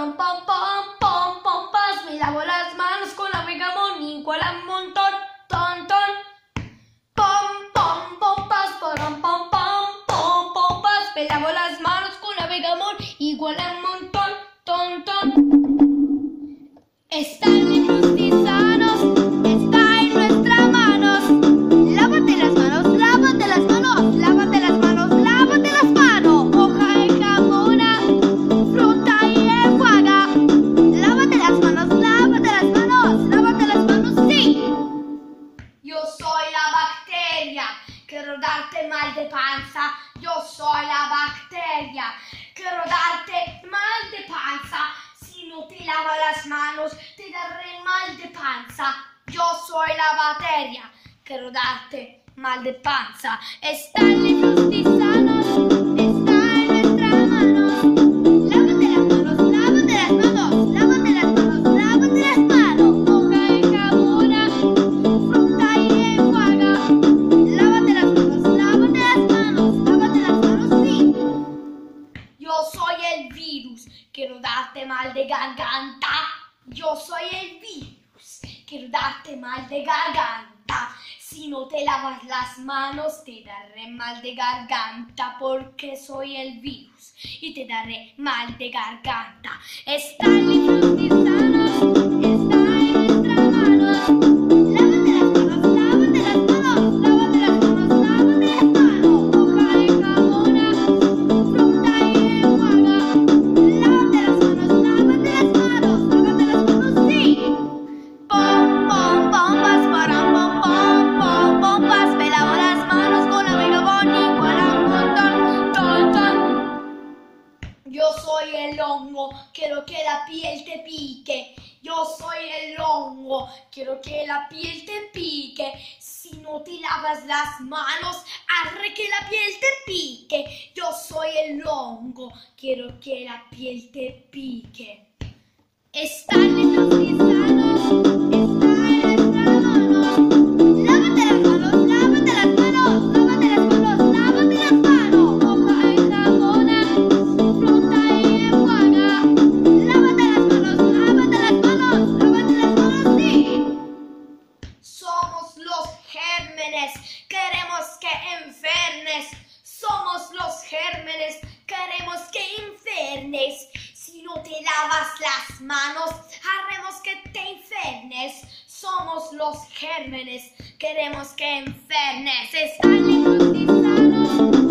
Pom, pom, pom, pom, pompas. Me lavo las manos con la jamón y cuela un montón. Ton, ton. Pom, pom, pompas. Pom, pom, pom, pom, pompas. Me lavo las manos con la jamón y cuela un montón. Ton, ton. Están limpios y sanos. Está en nuestras manos. Lávate las manos, lávate las manos, lávate las manos, lávate las manos. Hoja de jamona, fruta y enjuaga. Lávate las manos, lávate las manos, lávate las manos, sí. Yo soy la bacteria, quiero darte mal de panza. Yo soy la bacteria, quiero darte mal de panza. Si no te lavas las manos, te daré mal de panza. Yo soy la bacteria, quiero darte mal de panza. Están limpios y sanos, está en nuestras manos. Lávate las manos, lávate las manos, lávate las manos, lávate las manos. Hoja de jamona, fruta y enjuaga. Lávate las manos, lávate las manos, lávate las manos, sí. Yo soy el virus, quiero darte mal de garganta. Yo soy el virus, quiero darte mal de garganta. Si no te lavas las manos, te daré mal de garganta, porque soy el virus y te daré mal de garganta. Están limpios y sanos, está en nuestras manos. Lávate las manos, lávate las manos, lávate las manos, lávate las manos. Hoja de jamona, fruta y enjuaga. Lávate las manos, lávate las manos, lávate las manos, sí. Pom, pom, pompas, param, pom, pom, pom, pompas. Me lavo las manos con la jamón y cuela un montón. Ton, ton. Yo soy el hongo, quiero que la piel te pique. Yo soy el hongo, quiero que la piel te pique. Si no te lavas las manos, haré que la piel te pique. Yo soy el hongo, quiero que la piel te pique. Están limpios y sanos, está en nuestras manos. Lávate las manos, lávate las manos, lávate las manos, lávate las manos. Hoja de jamona, fruta y enjuaga. Lávate las manos, lávate las manos, lávate las manos, sí. Somos los gérmenes, queremos que enfermes. Somos los gérmenes, queremos que enfermes. Si no te lavas las manos, haremos que te enfermes. Somos los gérmenes, queremos que enfermes. Están limpios y sanos.